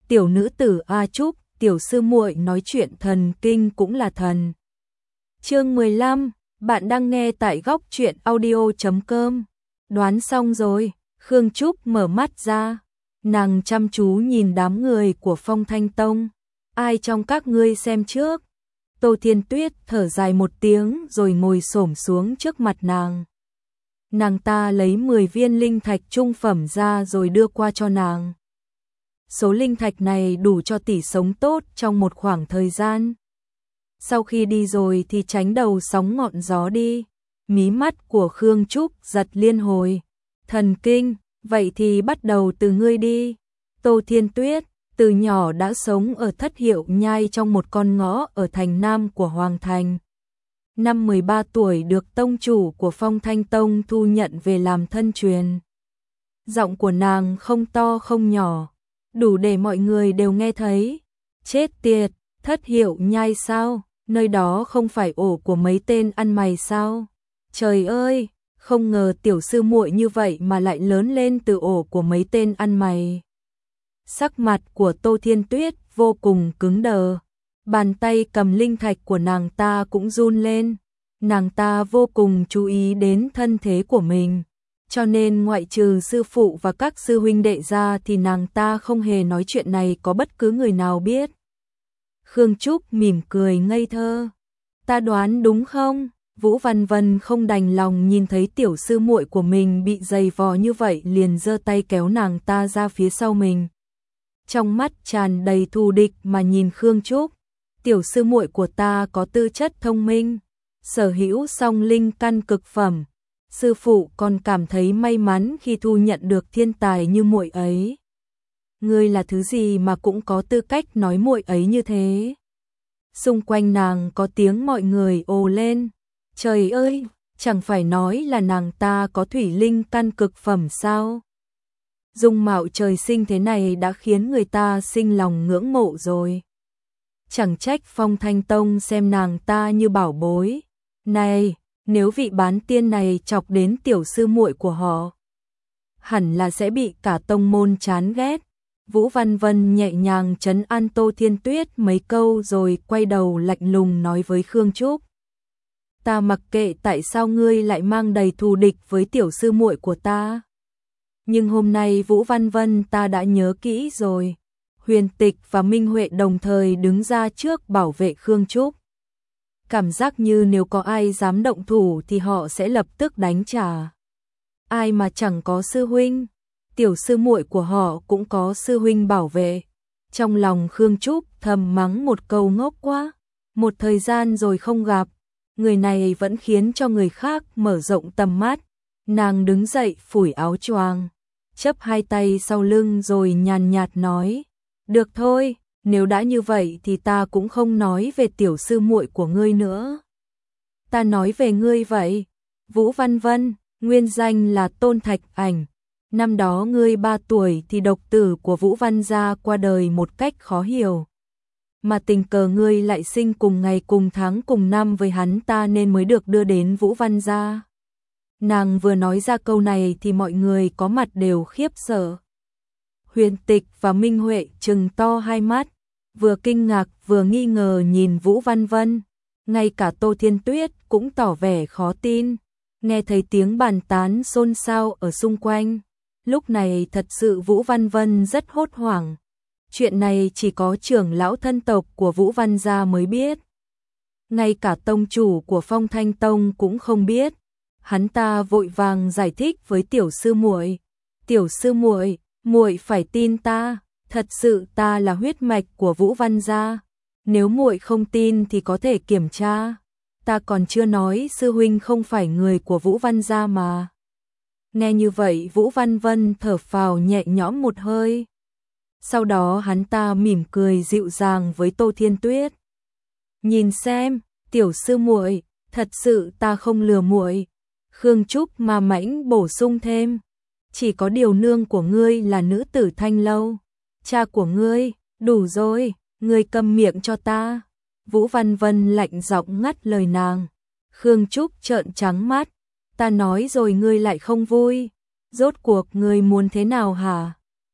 tiểu nữ tử A Trúc, tiểu sư muội nói chuyện thần kinh cũng là thần. Chương 15, bạn đang nghe tại góc truyện audio.com. Đoán xong rồi, Khương Trúc mở mắt ra, nàng chăm chú nhìn đám người của Phong Thanh Tông. Ai trong các ngươi xem trước? Tô Thiên Tuyết thở dài một tiếng rồi ngồi xổm xuống trước mặt nàng. Nàng ta lấy 10 viên linh thạch trung phẩm ra rồi đưa qua cho nàng. Số linh thạch này đủ cho tỷ sống tốt trong một khoảng thời gian. Sau khi đi rồi thì tránh đầu sóng ngọn gió đi. Mí mắt của Khương Trúc giật liên hồi. Thần kinh, vậy thì bắt đầu từ ngươi đi. Tô Thiên Tuyết từ nhỏ đã sống ở Thất Hiệu Nhai trong một con ngõ ở thành Nam của Hoàng Thành. Năm 13 tuổi được tông chủ của Phong Thanh Tông thu nhận về làm thân truyền. Giọng của nàng không to không nhỏ, đủ để mọi người đều nghe thấy. Chết tiệt, Thất Hiệu Nhai sao? Nơi đó không phải ổ của mấy tên ăn mày sao? Trời ơi, không ngờ tiểu sư muội như vậy mà lại lớn lên từ ổ của mấy tên ăn mày. Sắc mặt của Tô Thiên Tuyết vô cùng cứng đờ. Bàn tay cầm linh thạch của nàng ta cũng run lên. Nàng ta vô cùng chú ý đến thân thế của mình. Cho nên ngoại trừ sư phụ và các sư huynh đệ ra thì nàng ta không hề nói chuyện này có bất cứ người nào biết. Khương Trúc mỉm cười ngây thơ. Ta đoán đúng không? Vũ Văn Vân không đành lòng nhìn thấy tiểu sư muội của mình bị giày vò như vậy, liền giơ tay kéo nàng ta ra phía sau mình. Trong mắt tràn đầy thù địch mà nhìn Khương Trúc. Tiểu sư muội của ta có tư chất thông minh, sở hữu song linh căn cực phẩm. Sư phụ còn cảm thấy may mắn khi thu nhận được thiên tài như muội ấy. Ngươi là thứ gì mà cũng có tư cách nói muội ấy như thế? Xung quanh nàng có tiếng mọi người ồ lên. Trời ơi, chẳng phải nói là nàng ta có thủy linh căn cực phẩm sao? Dung mạo trời sinh thế này đã khiến người ta sinh lòng ngưỡng mộ rồi. Chẳng trách Phong Thanh Tông xem nàng ta như bảo bối. Này, nếu vị bán tiên này chọc đến tiểu sư muội của họ, hẳn là sẽ bị cả tông môn chán ghét. Vũ Văn Vân nhẹ nhàng trấn an Tô Thiên Tuyết mấy câu rồi quay đầu lạnh lùng nói với Khương Trúc. Ta mặc kệ tại sao ngươi lại mang đầy thù địch với tiểu sư muội của ta. Nhưng hôm nay Vũ Văn Vân ta đã nhớ kỹ rồi. Huyền Tịch và Minh Huệ đồng thời đứng ra trước bảo vệ Khương Trúc. Cảm giác như nếu có ai dám động thủ thì họ sẽ lập tức đánh trả. Ai mà chẳng có sư huynh, tiểu sư muội của họ cũng có sư huynh bảo vệ. Trong lòng Khương Trúc thầm mắng một câu ngốc quá. Một thời gian rồi không gặp, người này vẫn khiến cho người khác mở rộng tầm mắt. Nàng đứng dậy phủi áo choàng, chắp hai tay sau lưng rồi nhàn nhạt nói. Được thôi, nếu đã như vậy thì ta cũng không nói về tiểu sư muội của ngươi nữa. Ta nói về ngươi vậy. Vũ Văn Vân, nguyên danh là Tôn Thạch Ảnh. Năm đó ngươi 3 tuổi thì độc tử của Vũ Văn gia qua đời một cách khó hiểu. Mà tình cờ ngươi lại sinh cùng ngày cùng tháng cùng năm với hắn ta nên mới được đưa đến Vũ Văn gia. Nàng vừa nói ra câu này thì mọi người có mặt đều khiếp sợ. Huyền Tịch và Minh Huệ trừng to hai mắt, vừa kinh ngạc vừa nghi ngờ nhìn Vũ Văn Vân. Ngay cả Tô Thiên Tuyết cũng tỏ vẻ khó tin, nghe thấy tiếng bàn tán xôn xao ở xung quanh. Lúc này thật sự Vũ Văn Vân rất hốt hoảng. Chuyện này chỉ có trưởng lão thân tộc của Vũ Văn gia mới biết. Ngay cả tông chủ của Phong Thanh Tông cũng không biết. Hắn ta vội vàng giải thích với tiểu sư muội. Tiểu sư muội, muội phải tin ta, thật sự ta là huyết mạch của Vũ Văn gia. Nếu muội không tin thì có thể kiểm tra. Ta còn chưa nói sư huynh không phải người của Vũ Văn gia mà. Nghe như vậy Vũ Văn Vân thở phào nhẹ nhõm một hơi. Sau đó hắn ta mỉm cười dịu dàng với Tô Thiên Tuyết. Nhìn xem, tiểu sư muội, thật sự ta không lừa muội. Khương Trúc mà mãnh bổ sung thêm. Chỉ có điều nương của ngươi là nữ tử Thanh Lâu. Cha của ngươi, đủ rồi, ngươi câm miệng cho ta. Vũ Văn Vân lạnh giọng ngắt lời nàng. Khương Trúc trợn trắng mắt. Ta nói rồi ngươi lại không vui. Rốt cuộc ngươi muốn thế nào hả?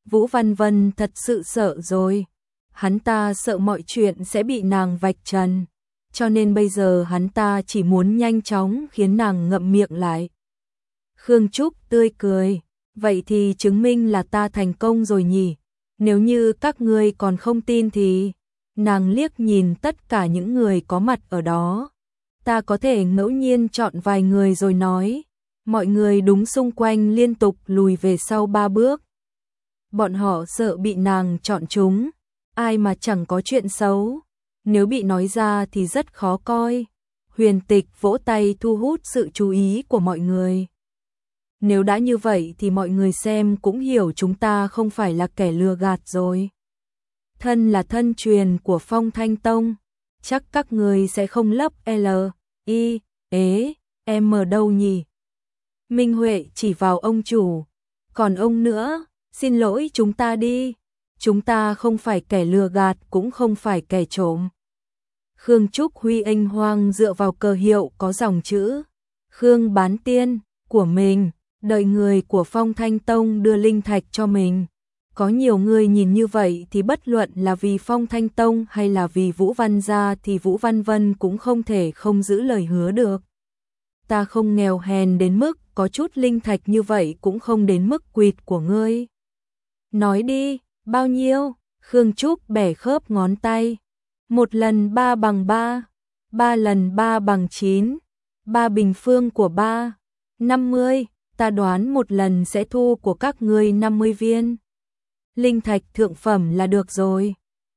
Vũ Văn Vân thật sự sợ rồi. Hắn ta sợ mọi chuyện sẽ bị nàng vạch trần, cho nên bây giờ hắn ta chỉ muốn nhanh chóng khiến nàng ngậm miệng lại. Khương Trúc tươi cười, vậy thì chứng minh là ta thành công rồi nhỉ, nếu như các ngươi còn không tin thì... Nàng liếc nhìn tất cả những người có mặt ở đó. Ta có thể ngẫu nhiên chọn vài người rồi nói. Mọi người đúng xung quanh liên tục lùi về sau 3 bước. Bọn họ sợ bị nàng chọn chúng. Ai mà chẳng có chuyện xấu. Nếu bị nói ra thì rất khó coi. Huyền Tịch vỗ tay thu hút sự chú ý của mọi người. Nếu đã như vậy thì mọi người xem cũng hiểu chúng ta không phải là kẻ lừa gạt rồi. Thân là thân truyền của Phong Thanh Tông, chắc các người sẽ không lấp L, I, ế, M đâu nhỉ? Minh Huệ chỉ vào ông chủ, còn ông nữa, xin lỗi chúng ta đi, chúng ta không phải kẻ lừa gạt cũng không phải kẻ trộm. Khương Trúc Huy anh hoang dựa vào cờ hiệu có dòng chữ Khương bán tiên của mình, đợi người của Phong Thanh Tông đưa linh thạch cho mình. Có nhiều người nhìn như vậy thì bất luận là vì Phong Thanh Tông hay là vì Vũ Văn gia thì Vũ Văn Vân cũng không thể không giữ lời hứa được. Ta không nghèo hèn đến mức có chút linh thạch như vậy cũng không đến mức quỵt của ngươi. Nói đi, bao nhiêu? Khương Trúc bẻ khớp ngón tay. 1 lần 3 bằng 3, 3 lần 3 bằng 9, 3 bình phương của 3, 50, ta đoán một lần sẽ thu của các ngươi 50 viên. Linh thạch thượng phẩm là được rồi.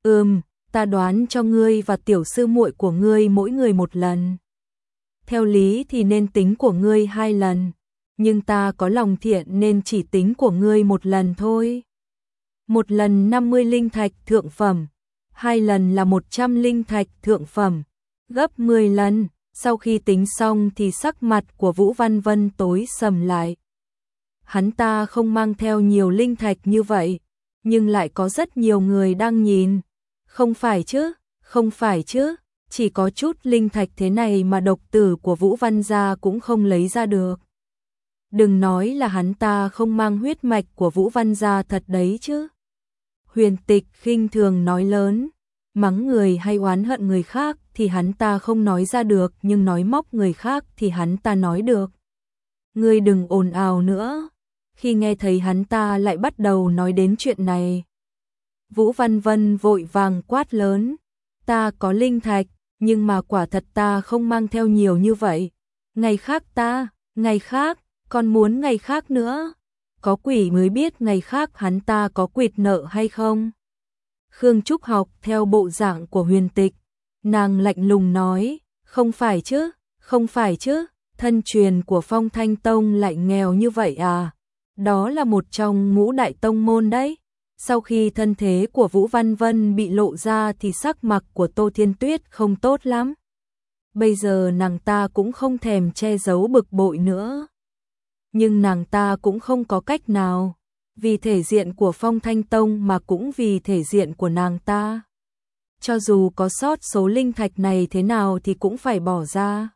Ta đoán cho ngươi và tiểu sư muội của ngươi mỗi người 1 lần. Theo lý thì nên tính của ngươi 2 lần, nhưng ta có lòng thiện nên chỉ tính của ngươi 1 lần thôi. 1 lần 50 linh thạch thượng phẩm, 2 lần là 100 linh thạch thượng phẩm, gấp 10 lần. Sau khi tính xong thì sắc mặt của Vũ Văn Vân tối sầm lại. Hắn ta không mang theo nhiều linh thạch như vậy, nhưng lại có rất nhiều người đang nhìn. Không phải chứ, không phải chứ, chỉ có chút linh thạch thế này mà độc tử của Vũ Văn gia cũng không lấy ra được. Đừng nói là hắn ta không mang huyết mạch của Vũ Văn gia thật đấy chứ. Huyền Tịch khinh thường nói lớn, mắng người hay oán hận người khác thì hắn ta không nói ra được, nhưng nói móc người khác thì hắn ta nói được. Ngươi đừng ồn ào nữa. Khi nghe thấy hắn ta lại bắt đầu nói đến chuyện này, Vũ Văn Vân vội vàng quát lớn, ta có linh thạch, nhưng mà quả thật ta không mang theo nhiều như vậy. Ngày khác, còn muốn ngày khác nữa. Có quỷ mới biết ngày khác hắn ta có quỵt nợ hay không. Khương Trúc học theo bộ dạng của Huyền Tịch, nàng lạnh lùng nói, không phải chứ, không phải chứ, thân truyền của Phong Thanh Tông lại nghèo như vậy à? Đó là một trong ngũ đại tông môn đấy. Sau khi thân thế của Vũ Văn Vân bị lộ ra thì sắc mặt của Tô Thiên Tuyết không tốt lắm. Bây giờ nàng ta cũng không thèm che giấu bực bội nữa. Nhưng nàng ta cũng không có cách nào, vì thể diện của Phong Thanh Tông mà cũng vì thể diện của nàng ta. Cho dù có sót số linh thạch này thế nào thì cũng phải bỏ ra.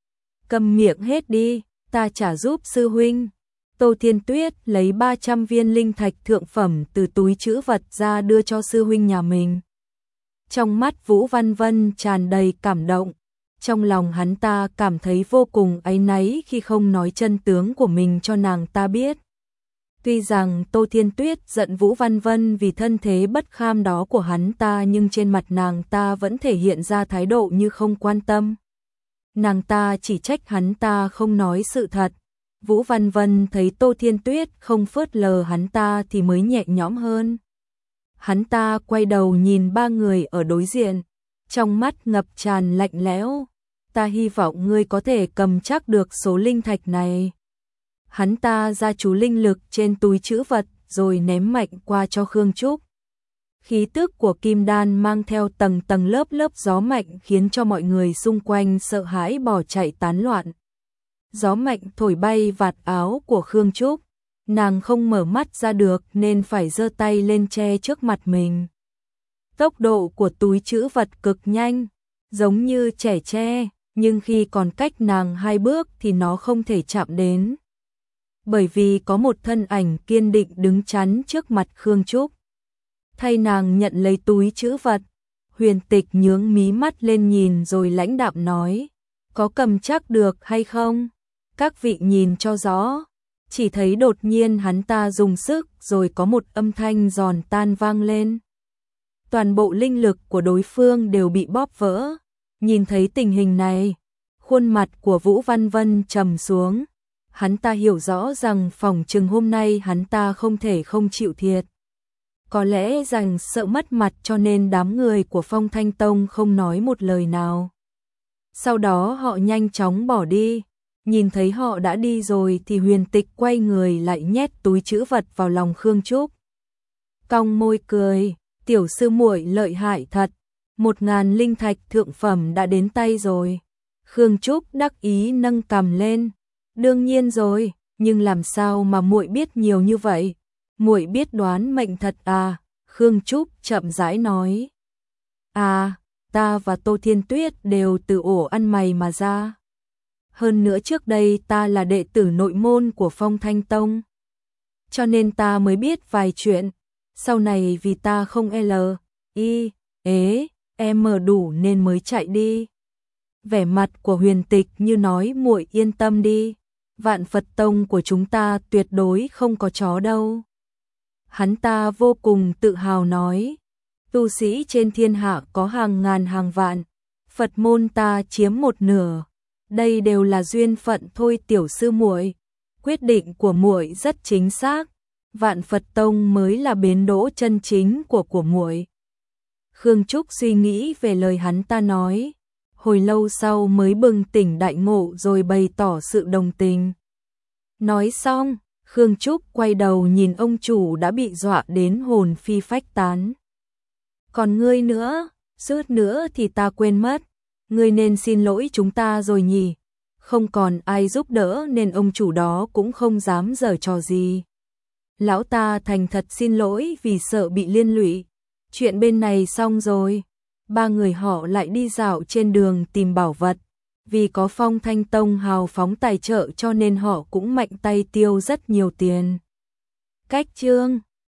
Cầm miệng hết đi, ta trả giúp sư huynh. Tô Thiên Tuyết lấy 300 viên linh thạch thượng phẩm từ túi trữ vật ra đưa cho sư huynh nhà mình. Trong mắt Vũ Văn Vân tràn đầy cảm động, trong lòng hắn ta cảm thấy vô cùng áy náy khi không nói chân tướng của mình cho nàng ta biết. Tuy rằng Tô Thiên Tuyết giận Vũ Văn Vân vì thân thế bất kham đó của hắn ta, nhưng trên mặt nàng ta vẫn thể hiện ra thái độ như không quan tâm. Nàng ta chỉ trách hắn ta không nói sự thật. Vũ Văn Vân thấy Tô Thiên Tuyết không phớt lờ hắn ta thì mới nhẹ nhõm hơn. Hắn ta quay đầu nhìn 3 người ở đối diện, trong mắt ngập tràn lạnh lẽo. Ta hy vọng ngươi có thể cầm chắc được số linh thạch này. Hắn ta ra chú linh lực trên túi trữ vật rồi ném mạnh qua cho Khương Trúc. Khí tức của kim đan mang theo tầng tầng lớp lớp gió mạnh khiến cho mọi người xung quanh sợ hãi bỏ chạy tán loạn. Gió mạnh thổi bay vạt áo của Khương Trúc, nàng không mở mắt ra được nên phải giơ tay lên che trước mặt mình. Tốc độ của túi trữ vật cực nhanh, giống như trẻ tre, nhưng khi còn cách nàng 2 bước thì nó không thể chạm đến. bởi vì có một thân ảnh kiên định đứng chắn trước mặt Khương Trúc. Thay nàng nhận lấy túi trữ vật, Huyền Tịch nhướng mí mắt lên nhìn rồi lãnh đạm nói, có cầm chắc được hay không? Các vị nhìn cho rõ. Chỉ thấy đột nhiên hắn ta dùng sức rồi có một âm thanh giòn tan vang lên. Toàn bộ linh lực của đối phương đều bị bóp vỡ. Nhìn thấy tình hình này, khuôn mặt của Vũ Văn Vân trầm xuống. Hắn ta hiểu rõ rằng phỏng chừng hôm nay hắn ta không thể không chịu thiệt. Có lẽ rằng sợ mất mặt cho nên đám người của Phong Thanh Tông không nói một lời nào. Sau đó họ nhanh chóng bỏ đi. Nhìn thấy họ đã đi rồi thì Huyền Tịch quay người lại nhét túi trữ vật vào lòng Khương Trúc. Cong môi cười, tiểu sư muội lợi hại thật, 1000 linh thạch thượng phẩm đã đến tay rồi. Khương Trúc đắc ý nâng cằm lên, đương nhiên rồi, nhưng làm sao mà muội biết nhiều như vậy? Muội biết đoán mệnh thật à? Khương Trúc chậm rãi nói. À, ta và Tô Thiên Tuyết đều từ ổ ăn mày mà ra. Hơn nữa trước đây ta là đệ tử nội môn của Phong Thanh Tông. Cho nên ta mới biết vài chuyện. Sau này vì ta không đủ nên mới chạy đi. Vẻ mặt của Huyền Tịch như nói muội yên tâm đi. Vạn Phật Tông của chúng ta tuyệt đối không có chó đâu. Hắn ta vô cùng tự hào nói. Tu sĩ trên thiên hạ có hàng ngàn hàng vạn. Phật môn ta chiếm một nửa. Đây đều là duyên phận thôi tiểu sư muội. Quyết định của muội rất chính xác. Vạn Phật Tông mới là bến đỗ chân chính của muội. Khương Trúc suy nghĩ về lời hắn ta nói. Hồi lâu sau mới bừng tỉnh đại ngộ rồi bày tỏ sự đồng tình. Nói xong, Khương Trúc quay đầu nhìn ông chủ đã bị dọa đến hồn phi phách tán. Còn ngươi nữa, suýt nữa thì ta quên mất. Ngươi nên xin lỗi chúng ta rồi nhỉ. Không còn ai giúp đỡ nên ông chủ đó cũng không dám giở trò gì. Lão ta thành thật xin lỗi vì sợ bị liên lụy. Chuyện bên này xong rồi. Ba người họ lại đi dạo trên đường tìm bảo vật. Vì có Phong Thanh Tông hào phóng tài trợ cho nên họ cũng mạnh tay tiêu rất nhiều tiền. Cách chương